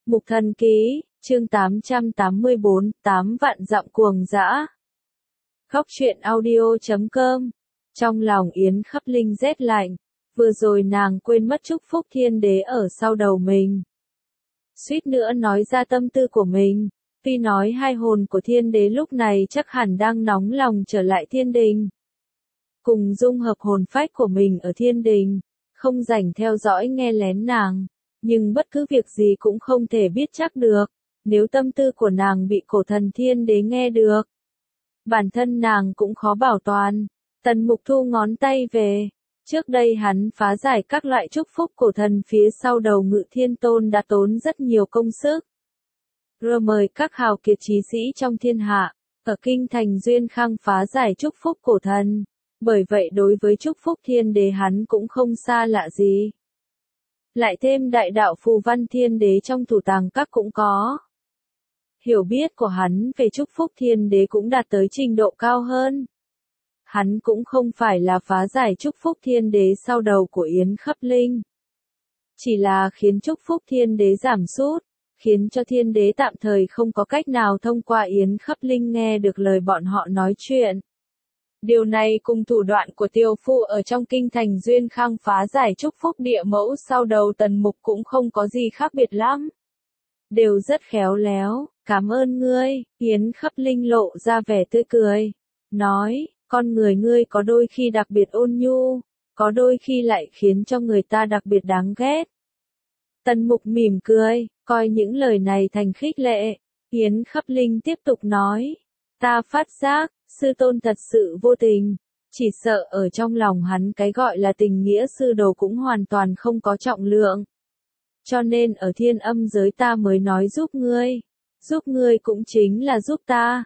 Mục Thần Ký, chương 884, 8 vạn dặm cuồng dã. Khóc chuyện audio.com. Trong lòng Yến Khấp Linh rét lạnh, vừa rồi nàng quên mất chúc phúc thiên đế ở sau đầu mình. Suýt nữa nói ra tâm tư của mình, tuy nói hai hồn của thiên đế lúc này chắc hẳn đang nóng lòng trở lại thiên đình. Cùng dung hợp hồn phách của mình ở thiên đình, không rảnh theo dõi nghe lén nàng. Nhưng bất cứ việc gì cũng không thể biết chắc được, nếu tâm tư của nàng bị cổ thần thiên đế nghe được. Bản thân nàng cũng khó bảo toàn. Tần Mục thu ngón tay về. Trước đây hắn phá giải các loại chúc phúc cổ thần phía sau đầu Ngự Thiên Tôn đã tốn rất nhiều công sức. Rồi mời các hào kiệt trí sĩ trong thiên hạ, ở kinh thành Duyên Khang phá giải chúc phúc cổ thần. Bởi vậy đối với chúc phúc thiên đế hắn cũng không xa lạ gì. Lại thêm đại đạo phù văn thiên đế trong thủ tàng các cũng có. Hiểu biết của hắn về chúc phúc thiên đế cũng đạt tới trình độ cao hơn. Hắn cũng không phải là phá giải chúc phúc thiên đế sau đầu của Yến Khấp Linh. Chỉ là khiến chúc phúc thiên đế giảm sút, khiến cho thiên đế tạm thời không có cách nào thông qua Yến Khấp Linh nghe được lời bọn họ nói chuyện. Điều này cùng thủ đoạn của Tiêu Phu ở trong kinh thành Duyên Khang phá giải chúc phúc địa mẫu sau đầu Tần Mục cũng không có gì khác biệt lắm. Đều rất khéo léo, cảm ơn ngươi, Yến Khấp Linh lộ ra vẻ tươi cười. Nói, con người ngươi có đôi khi đặc biệt ôn nhu, có đôi khi lại khiến cho người ta đặc biệt đáng ghét. Tần Mục mỉm cười, coi những lời này thành khích lệ. Yến Khấp Linh tiếp tục nói, ta phát giác, sư tôn thật sự vô tình, chỉ sợ ở trong lòng hắn cái gọi là tình nghĩa sư đồ cũng hoàn toàn không có trọng lượng. Cho nên ở thiên âm giới ta mới nói giúp ngươi cũng chính là giúp ta.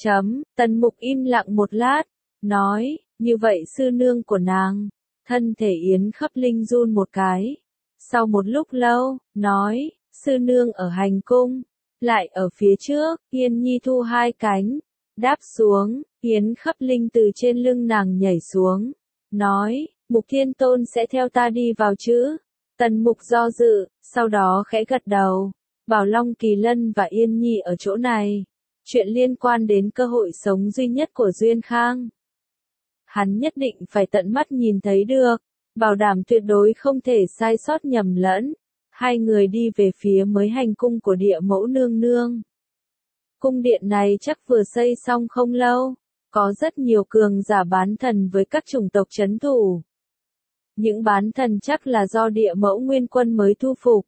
Tần Mục im lặng một lát, nói, như vậy sư nương của nàng. Thân thể Yến Khấp Linh run một cái. Sau một lúc lâu, nói, sư nương ở hành cung, lại ở phía trước, Yên Nhi thu hai cánh. Đáp xuống, Yến Khấp Linh từ trên lưng nàng nhảy xuống. Nói, Mục Thiên Tôn sẽ theo ta đi vào chứ? Tần Mục do dự, sau đó khẽ gật đầu. Bảo Long Kỳ Lân và Yên Nhi ở chỗ này. Chuyện liên quan đến cơ hội sống duy nhất của Duyên Khang. Hắn nhất định phải tận mắt nhìn thấy được. Bảo đảm tuyệt đối không thể sai sót nhầm lẫn. Hai người đi về phía mới hành cung của địa mẫu nương nương. Cung điện này chắc vừa xây xong không lâu, có rất nhiều cường giả bán thần với các chủng tộc trấn thủ. Những bán thần chắc là do địa mẫu nguyên quân mới thu phục.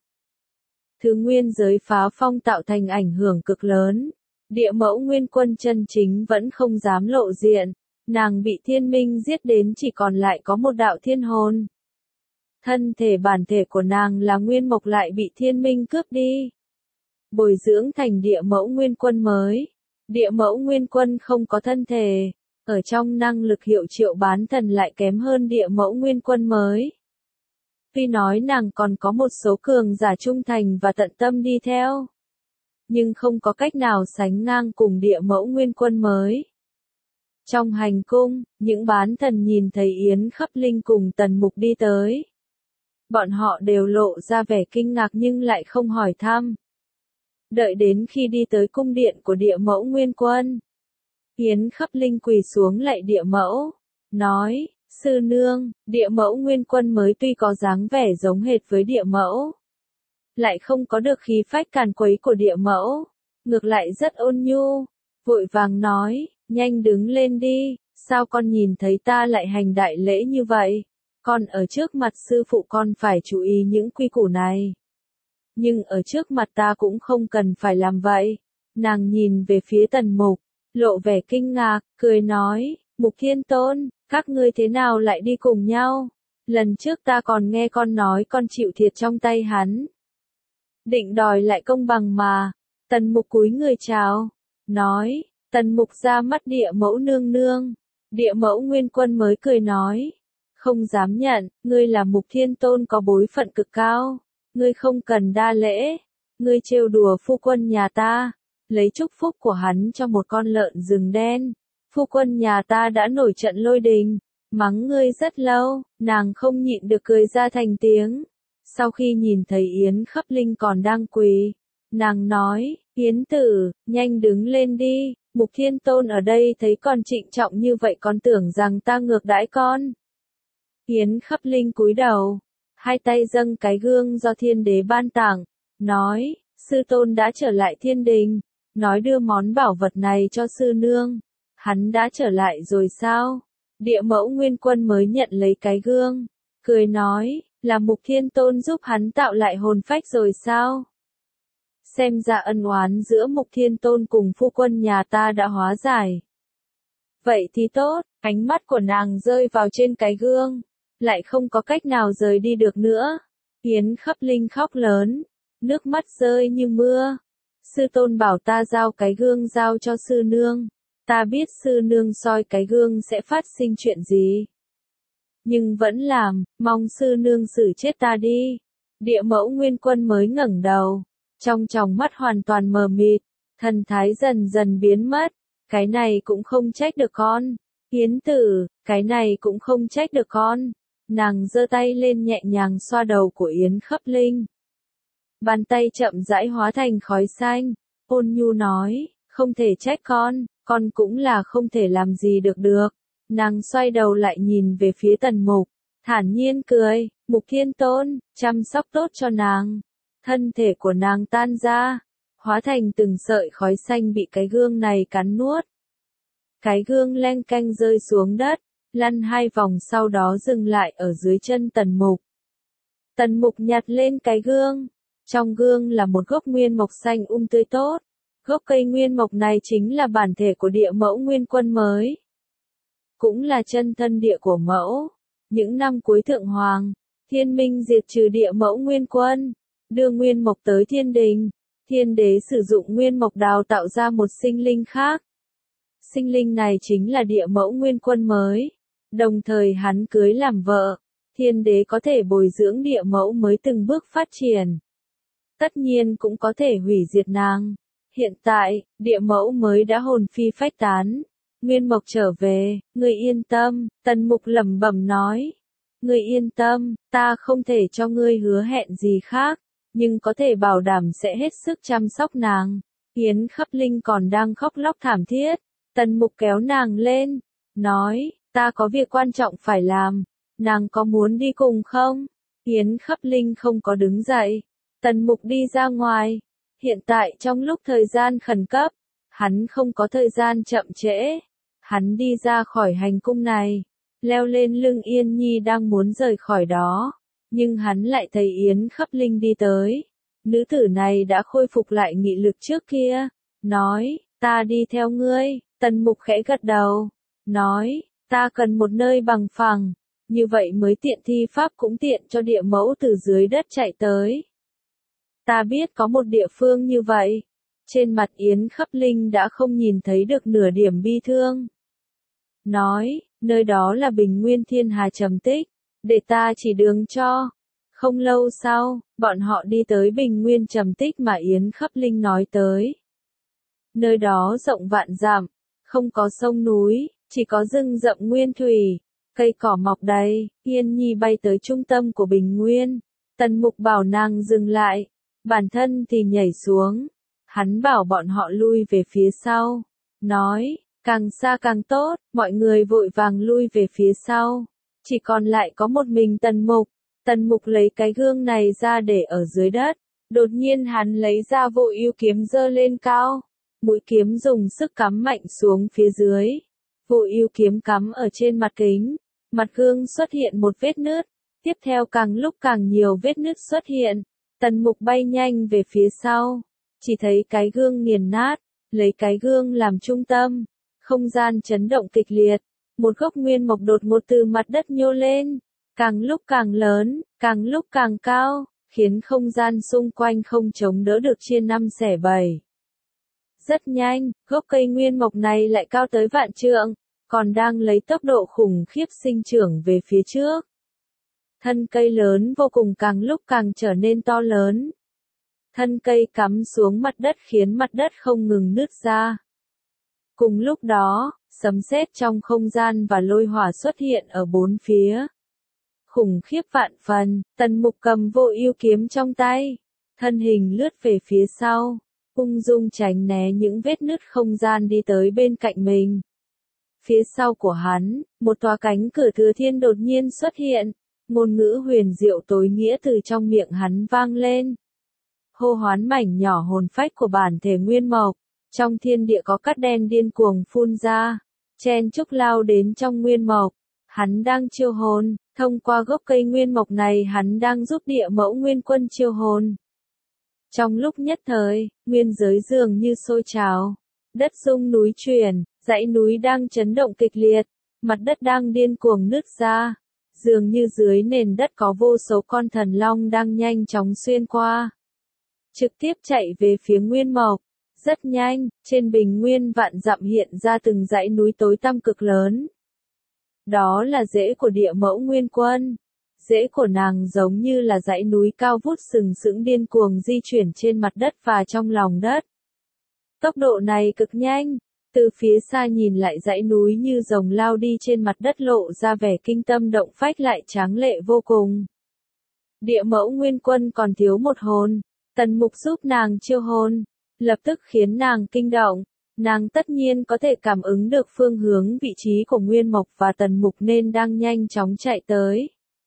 Thứ nguyên giới phá phong tạo thành ảnh hưởng cực lớn. Địa mẫu nguyên quân chân chính vẫn không dám lộ diện, nàng bị thiên minh giết đến chỉ còn lại có một đạo thiên hồn. Thân thể bản thể của nàng là nguyên mộc lại bị thiên minh cướp đi. Bồi dưỡng thành địa mẫu nguyên quân mới. Địa mẫu nguyên quân không có thân thể, ở trong năng lực hiệu triệu bán thần lại kém hơn địa mẫu nguyên quân mới. Tuy nói nàng còn có một số cường giả trung thành và tận tâm đi theo, nhưng không có cách nào sánh ngang cùng địa mẫu nguyên quân mới. Trong hành cung, những bán thần nhìn thấy Yến Khấp Linh cùng Tần Mục đi tới. Bọn họ đều lộ ra vẻ kinh ngạc nhưng lại không hỏi thăm. Đợi đến khi đi tới cung điện của địa mẫu nguyên quân, Yến Khấp Linh quỳ xuống lạy địa mẫu, nói, sư nương, địa mẫu nguyên quân mới tuy có dáng vẻ giống hệt với địa mẫu, lại không có được khí phách càn quấy của địa mẫu, ngược lại rất ôn nhu, vội vàng nói, nhanh đứng lên đi, sao con nhìn thấy ta lại hành đại lễ như vậy, con ở trước mặt sư phụ con phải chú ý những quy củ này. Nhưng ở trước mặt ta cũng không cần phải làm vậy. Nàng nhìn về phía Tần Mục, lộ vẻ kinh ngạc, cười nói, Mục Thiên Tôn, các ngươi thế nào lại đi cùng nhau? Lần trước ta còn nghe con nói con chịu thiệt trong tay hắn. Định đòi lại công bằng mà. Tần Mục cúi người chào, nói, Tần Mục ra mắt địa mẫu nương nương. Địa mẫu nguyên quân mới cười nói, không dám nhận, ngươi là Mục Thiên Tôn có bối phận cực cao. Ngươi không cần đa lễ, ngươi trêu đùa phu quân nhà ta, lấy chúc phúc của hắn cho một con lợn rừng đen. Phu quân nhà ta đã nổi trận lôi đình, mắng ngươi rất lâu, nàng không nhịn được cười ra thành tiếng. Sau khi nhìn thấy Yến Khấp Linh còn đang quỳ, Nàng nói, Yến Tử, nhanh đứng lên đi, Mục Thiên Tôn ở đây thấy con trịnh trọng như vậy còn tưởng rằng ta ngược đãi con. Yến Khấp Linh cúi đầu, hai tay dâng cái gương do thiên đế ban tặng, nói, sư tôn đã trở lại thiên đình, nói đưa món bảo vật này cho sư nương. Hắn đã trở lại rồi sao? Địa Mẫu Nguyên Quân mới nhận lấy cái gương, cười nói, là Mục Thiên Tôn giúp hắn tạo lại hồn phách rồi sao? Xem ra ân oán giữa Mục Thiên Tôn cùng phu quân nhà ta đã hóa giải. Vậy thì tốt, ánh mắt của nàng rơi vào trên cái gương, lại không có cách nào rời đi được nữa. Yến Khấp Linh khóc lớn, nước mắt rơi như mưa. Sư tôn bảo ta giao cái gương giao cho sư nương. Ta biết sư nương soi cái gương sẽ phát sinh chuyện gì. Nhưng vẫn làm, mong sư nương xử chết ta đi. Địa Mẫu Nguyên Quân mới ngẩng đầu, trong tròng mắt hoàn toàn mờ mịt, thần thái dần dần biến mất. Cái này cũng không trách được con. Yến Tử, cái này cũng không trách được con. Nàng giơ tay lên nhẹ nhàng xoa đầu của Yến Khấp Linh. Bàn tay chậm rãi hóa thành khói xanh, ôn nhu nói, không thể trách con cũng là không thể làm gì được. Nàng xoay đầu lại nhìn về phía Tần Mục, thản nhiên cười, Mục Thiên Tôn, chăm sóc tốt cho nàng. Thân thể của nàng tan ra, hóa thành từng sợi khói xanh bị cái gương này cắn nuốt. Cái gương leng keng rơi xuống đất, lăn 2 vòng sau đó dừng lại ở dưới chân Tần Mục. Tần Mục nhặt lên cái gương, trong gương là một gốc nguyên mộc xanh tươi tốt. Gốc cây nguyên mộc này chính là bản thể của Địa Mẫu Nguyên Quân mới. Cũng là chân thân địa của mẫu. Những năm cuối Thượng Hoàng, Thiên Minh diệt trừ Địa Mẫu Nguyên Quân, đưa nguyên mộc tới thiên đình. Thiên đế sử dụng nguyên mộc đào tạo ra một sinh linh khác. Sinh linh này chính là Địa Mẫu Nguyên Quân mới. Đồng thời hắn cưới làm vợ. Thiên đế có thể bồi dưỡng địa mẫu mới từng bước phát triển. Tất nhiên cũng có thể hủy diệt nàng. Hiện tại, địa mẫu mới đã hồn phi phách tán. Nguyên mộc trở về, ngươi yên tâm, Tần Mục lẩm bẩm nói. Ngươi yên tâm, ta không thể cho ngươi hứa hẹn gì khác, nhưng có thể bảo đảm sẽ hết sức chăm sóc nàng. Yến Khấp Linh còn đang khóc lóc thảm thiết. Tần Mục kéo nàng lên, nói, ta có việc quan trọng phải làm. Nàng có muốn đi cùng không? Yến Khấp Linh không có đứng dậy. Tần Mục đi ra ngoài. Hiện tại trong lúc thời gian khẩn cấp, hắn không có thời gian chậm trễ. Hắn đi ra khỏi hành cung này, leo lên lưng Yên Nhi đang muốn rời khỏi đó. Nhưng hắn lại thấy Yến Khấp Linh đi tới. Nữ tử này đã khôi phục lại nghị lực trước kia. Nói, ta đi theo ngươi. Tần Mục khẽ gật đầu. Nói, ta cần một nơi bằng phẳng. Như vậy mới tiện thi pháp cũng tiện cho địa mẫu từ dưới đất chạy tới. Ta biết có một địa phương như vậy. Trên mặt Yến Khấp Linh đã không nhìn thấy được nửa điểm bi thương. Nói, nơi đó là Bình Nguyên Thiên Hà trầm tích, để ta chỉ đường cho. Không lâu sau, bọn họ đi tới Bình Nguyên trầm tích mà Yến Khấp Linh nói tới. Nơi đó rộng vạn dặm, không có sông núi, chỉ có rừng rậm nguyên thủy, cây cỏ mọc đầy. Yên Nhi bay tới trung tâm của Bình Nguyên. Tần Mục bảo nàng dừng lại, bản thân thì nhảy xuống. Hắn bảo bọn họ lui về phía sau. Nói, càng xa càng tốt, mọi người vội vàng lui về phía sau. Chỉ còn lại có một mình Tần Mục. Tần Mục lấy cái gương này ra để ở dưới đất. Đột nhiên hắn lấy ra Vô Ưu kiếm giơ lên cao. Mũi kiếm dùng sức cắm mạnh xuống phía dưới. Vô Ưu kiếm cắm ở trên mặt kính. Mặt gương xuất hiện một vết nứt. Tiếp theo càng lúc càng nhiều vết nứt xuất hiện. Tần Mục bay nhanh về phía sau. Chỉ thấy cái gương nghiền nát. Lấy cái gương làm trung tâm. Không gian chấn động kịch liệt. Một gốc nguyên mộc đột ngột từ mặt đất nhô lên. Càng lúc càng lớn, càng lúc càng cao. Khiến không gian xung quanh không chống đỡ được, chia 5 xẻ 7. Rất nhanh, gốc cây nguyên mộc này lại cao tới vạn trượng. Còn đang lấy tốc độ khủng khiếp sinh trưởng về phía trước. Thân cây lớn vô cùng càng lúc càng trở nên to lớn. Thân cây cắm xuống mặt đất khiến mặt đất không ngừng nứt ra. Cùng lúc đó, sấm sét trong không gian và lôi hỏa xuất hiện ở bốn phía. Khủng khiếp vạn phần, Tần Mục cầm Vô Ưu kiếm trong tay. thân hình lướt về phía sau, ung dung tránh né những vết nứt không gian đi tới bên cạnh mình. Phía sau của hắn, một tòa cánh cửa thừa thiên đột nhiên xuất hiện, ngôn ngữ huyền diệu tối nghĩa từ trong miệng hắn vang lên. Hô hoán mảnh nhỏ hồn phách của bản thể nguyên mộc, trong thiên địa có cát đen điên cuồng phun ra, chen chúc lao đến trong nguyên mộc. Hắn đang chiêu hồn, thông qua gốc cây nguyên mộc này hắn đang giúp địa mẫu nguyên quân chiêu hồn. Trong lúc nhất thời, nguyên giới dường như sôi trào, đất rung núi chuyển, dãy núi đang chấn động kịch liệt, mặt đất đang điên cuồng nứt ra, dường như dưới nền đất có vô số con thần long đang nhanh chóng xuyên qua, trực tiếp chạy về phía nguyên mộc. Rất nhanh, trên bình nguyên vạn dặm hiện ra từng dãy núi tối tăm cực lớn. Đó là rễ của địa mẫu nguyên quân. Rễ của nàng giống như là dãy núi cao vút sừng sững điên cuồng di chuyển trên mặt đất và trong lòng đất. Tốc độ này cực nhanh, từ phía xa nhìn lại dãy núi như rồng lao đi trên mặt đất lộ ra vẻ kinh tâm động phách lại tráng lệ vô cùng. Địa mẫu nguyên quân còn thiếu một hồn, Tần Mục giúp nàng chiêu hồn, lập tức khiến nàng kinh động. Nàng tất nhiên có thể cảm ứng được phương hướng vị trí của Nguyên Mộc và Tần Mục nên đang nhanh chóng chạy tới.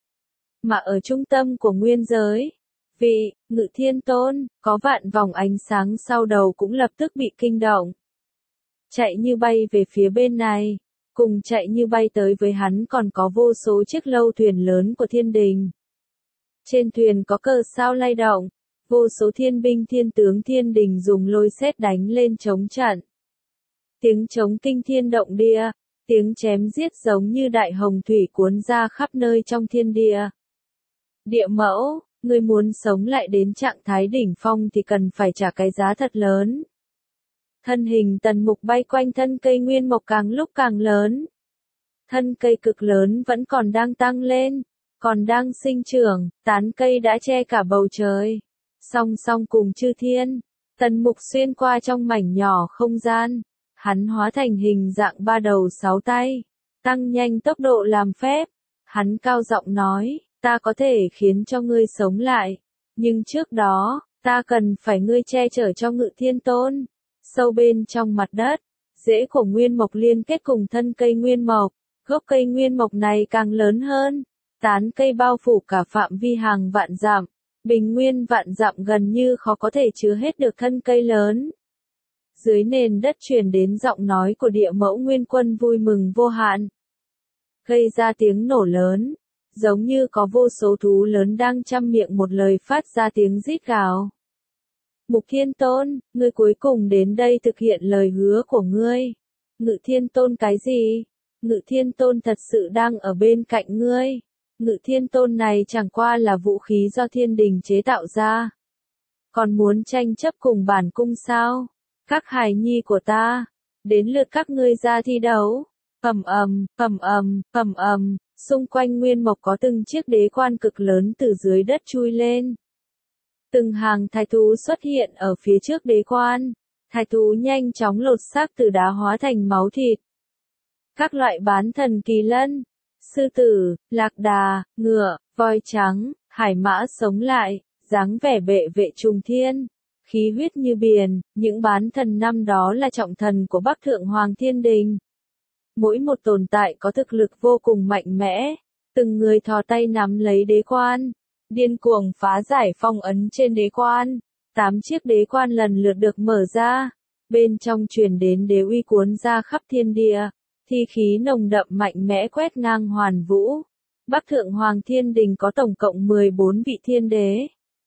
Mà ở trung tâm của nguyên giới, vị Ngự Thiên Tôn, có vạn vòng ánh sáng sau đầu cũng lập tức bị kinh động. Chạy như bay về phía bên này, cùng chạy như bay tới với hắn còn có vô số chiếc lâu thuyền lớn của thiên đình. Trên thuyền có cờ sao lay động, vô số thiên binh thiên tướng thiên đình dùng lôi sét đánh lên chống trận. Tiếng trống kinh thiên động địa, tiếng chém giết giống như đại hồng thủy cuốn ra khắp nơi trong thiên địa. Địa mẫu, người muốn sống lại đến trạng thái đỉnh phong thì cần phải trả cái giá thật lớn. Thân hình Tần Mục bay quanh thân cây nguyên mộc càng lúc càng lớn. Thân cây cực lớn vẫn còn đang tăng lên, còn đang sinh trưởng, tán cây đã che cả bầu trời. Song song cùng chư thiên, Tần Mục xuyên qua trong mảnh nhỏ không gian. Hắn hóa thành hình dạng ba đầu sáu tay, tăng nhanh tốc độ làm phép. Hắn cao giọng nói, ta có thể khiến cho ngươi sống lại, nhưng trước đó, ta cần phải ngươi che chở cho Ngự Thiên Tôn. Sâu bên trong mặt đất, rễ của nguyên mộc liên kết cùng thân cây nguyên mộc, gốc cây nguyên mộc này càng lớn hơn, tán cây bao phủ cả phạm vi hàng vạn dặm, bình nguyên vạn dặm gần như khó có thể chứa hết được thân cây lớn. Dưới nền đất truyền đến giọng nói của địa mẫu nguyên quân vui mừng vô hạn, gây ra tiếng nổ lớn, giống như có vô số thú lớn đang trăm miệng một lời phát ra tiếng rít gào. Mục Thiên Tôn, ngươi cuối cùng đến đây thực hiện lời hứa của ngươi. Ngự Thiên Tôn cái gì? Ngự Thiên Tôn thật sự đang ở bên cạnh ngươi. Ngự Thiên Tôn này chẳng qua là vũ khí do thiên đình chế tạo ra. Còn muốn tranh chấp cùng bản cung sao? Các hài nhi của ta, đến lượt các ngươi ra thi đấu. Ầm ầm, ầm ầm, ầm ầm, xung quanh nguyên mộc có từng chiếc đế quan cực lớn từ dưới đất chui lên. Từng hàng thái thú xuất hiện ở phía trước đế quan, thái thú nhanh chóng lột xác từ đá hóa thành máu thịt. Các loại bán thần kỳ lân, sư tử, lạc đà, ngựa, voi trắng, hải mã sống lại, dáng vẻ bệ vệ trùng thiên, khí huyết như biển, những bán thần năm đó là trọng thần của Bắc Thượng Hoàng Thiên Đình. Mỗi một tồn tại có thực lực vô cùng mạnh mẽ, từng người thò tay nắm lấy đế quan, điên cuồng phá giải phong ấn trên đế quan. 8 chiếc đế quan lần lượt được mở ra, bên trong truyền đến đế uy cuốn ra khắp thiên địa, thi khí nồng đậm mạnh mẽ quét ngang hoàn vũ. Bắc Thượng Hoàng Thiên Đình có tổng cộng 14 vị thiên đế.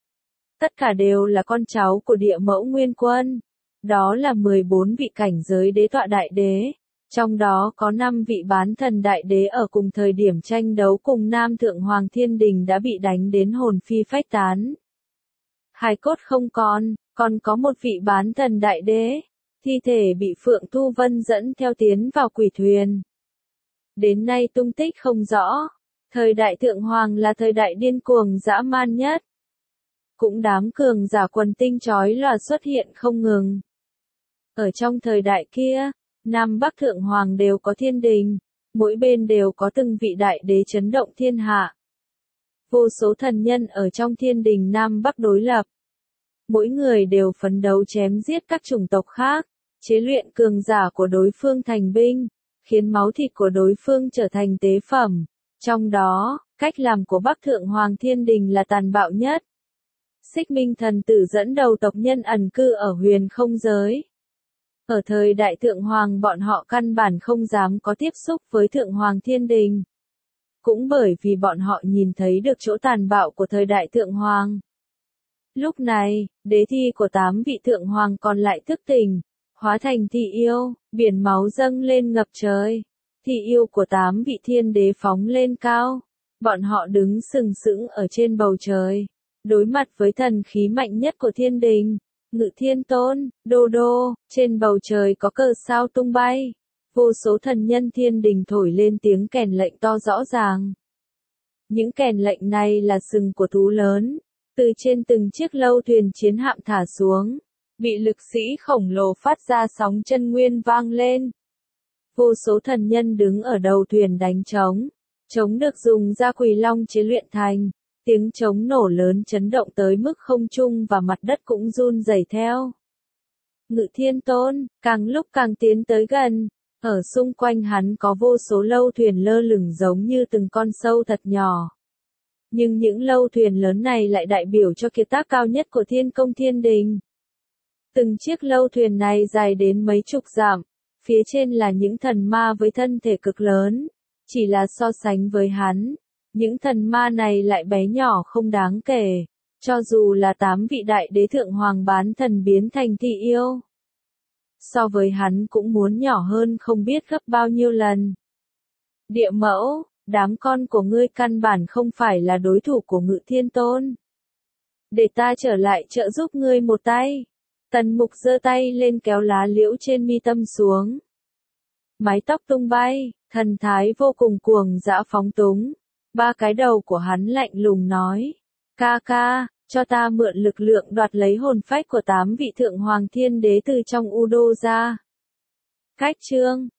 Tất cả đều là con cháu của địa mẫu nguyên quân. Đó là 14 vị cảnh giới đế tọa đại đế. Trong đó có 5 vị bán thần đại đế ở cùng thời điểm tranh đấu cùng Nam Thượng Hoàng Thiên Đình đã bị đánh đến hồn phi phách tán. Hài cốt không còn có một vị bán thần đại đế. Thi thể bị Phượng Thu Vân dẫn theo tiến vào quỷ thuyền. Đến nay tung tích không rõ. Thời đại Thượng Hoàng là thời đại điên cuồng dã man nhất. Cũng đám cường giả quần tinh chói lòa xuất hiện không ngừng. Ở trong thời đại kia, Nam Bắc Thượng Hoàng đều có thiên đình, mỗi bên đều có từng vị đại đế chấn động thiên hạ. Vô số thần nhân ở trong thiên đình Nam Bắc đối lập. Mỗi người đều phấn đấu chém giết các chủng tộc khác, chế luyện cường giả của đối phương thành binh, khiến máu thịt của đối phương trở thành tế phẩm. Trong đó, cách làm của Bắc Thượng Hoàng Thiên Đình là tàn bạo nhất. Xích Minh thần tử dẫn đầu tộc nhân ẩn cư ở huyền không giới. Ở thời đại Thượng Hoàng bọn họ căn bản không dám có tiếp xúc với Thượng Hoàng Thiên Đình. Cũng bởi vì bọn họ nhìn thấy được chỗ tàn bạo của thời đại Thượng Hoàng. Lúc này, đế thi của 8 vị Thượng Hoàng còn lại thức tỉnh, hóa thành thị yêu, biển máu dâng lên ngập trời. Thị yêu của 8 vị thiên đế phóng lên cao. Bọn họ đứng sừng sững ở trên bầu trời, đối mặt với thần khí mạnh nhất của thiên đình. Ngự Thiên Tôn, Đô Đô, trên bầu trời có cờ sao tung bay. Vô số thần nhân thiên đình thổi lên tiếng kèn lệnh to rõ ràng. Những kèn lệnh này là sừng của thú lớn, từ trên từng chiếc lâu thuyền chiến hạm thả xuống, bị lực sĩ khổng lồ phát ra sóng chân nguyên vang lên. Vô số thần nhân đứng ở đầu thuyền đánh trống, trống được dùng ra Quỳ Long chế luyện thành. Tiếng trống nổ lớn chấn động tới mức không trung và mặt đất cũng run rẩy theo. Ngự Thiên Tôn, càng lúc càng tiến tới gần, ở xung quanh hắn có vô số lâu thuyền lơ lửng giống như từng con sâu thật nhỏ. Nhưng những lâu thuyền lớn này lại đại biểu cho kiệt tác cao nhất của Thiên Công Thiên Đình. Từng chiếc lâu thuyền này dài đến mấy chục dặm, phía trên là những thần ma với thân thể cực lớn, chỉ là so sánh với hắn. Những thần ma này lại bé nhỏ không đáng kể, cho dù là 8 vị đại đế Thượng Hoàng bán thần biến thành thị yêu. So với hắn cũng muốn nhỏ hơn không biết gấp bao nhiêu lần. Địa Mẫu, đám con của ngươi căn bản không phải là đối thủ của Ngự Thiên Tôn. Để ta trở lại trợ giúp ngươi một tay. Tần Mục giơ tay lên kéo lá liễu trên mi tâm xuống. Mái tóc tung bay, thần thái vô cùng cuồng dã phóng túng. 3 cái đầu của hắn lạnh lùng nói. Ca ca, cho ta mượn lực lượng đoạt lấy hồn phách của 8 vị Thượng Hoàng Thiên Đế từ trong U Đô ra. Cách chương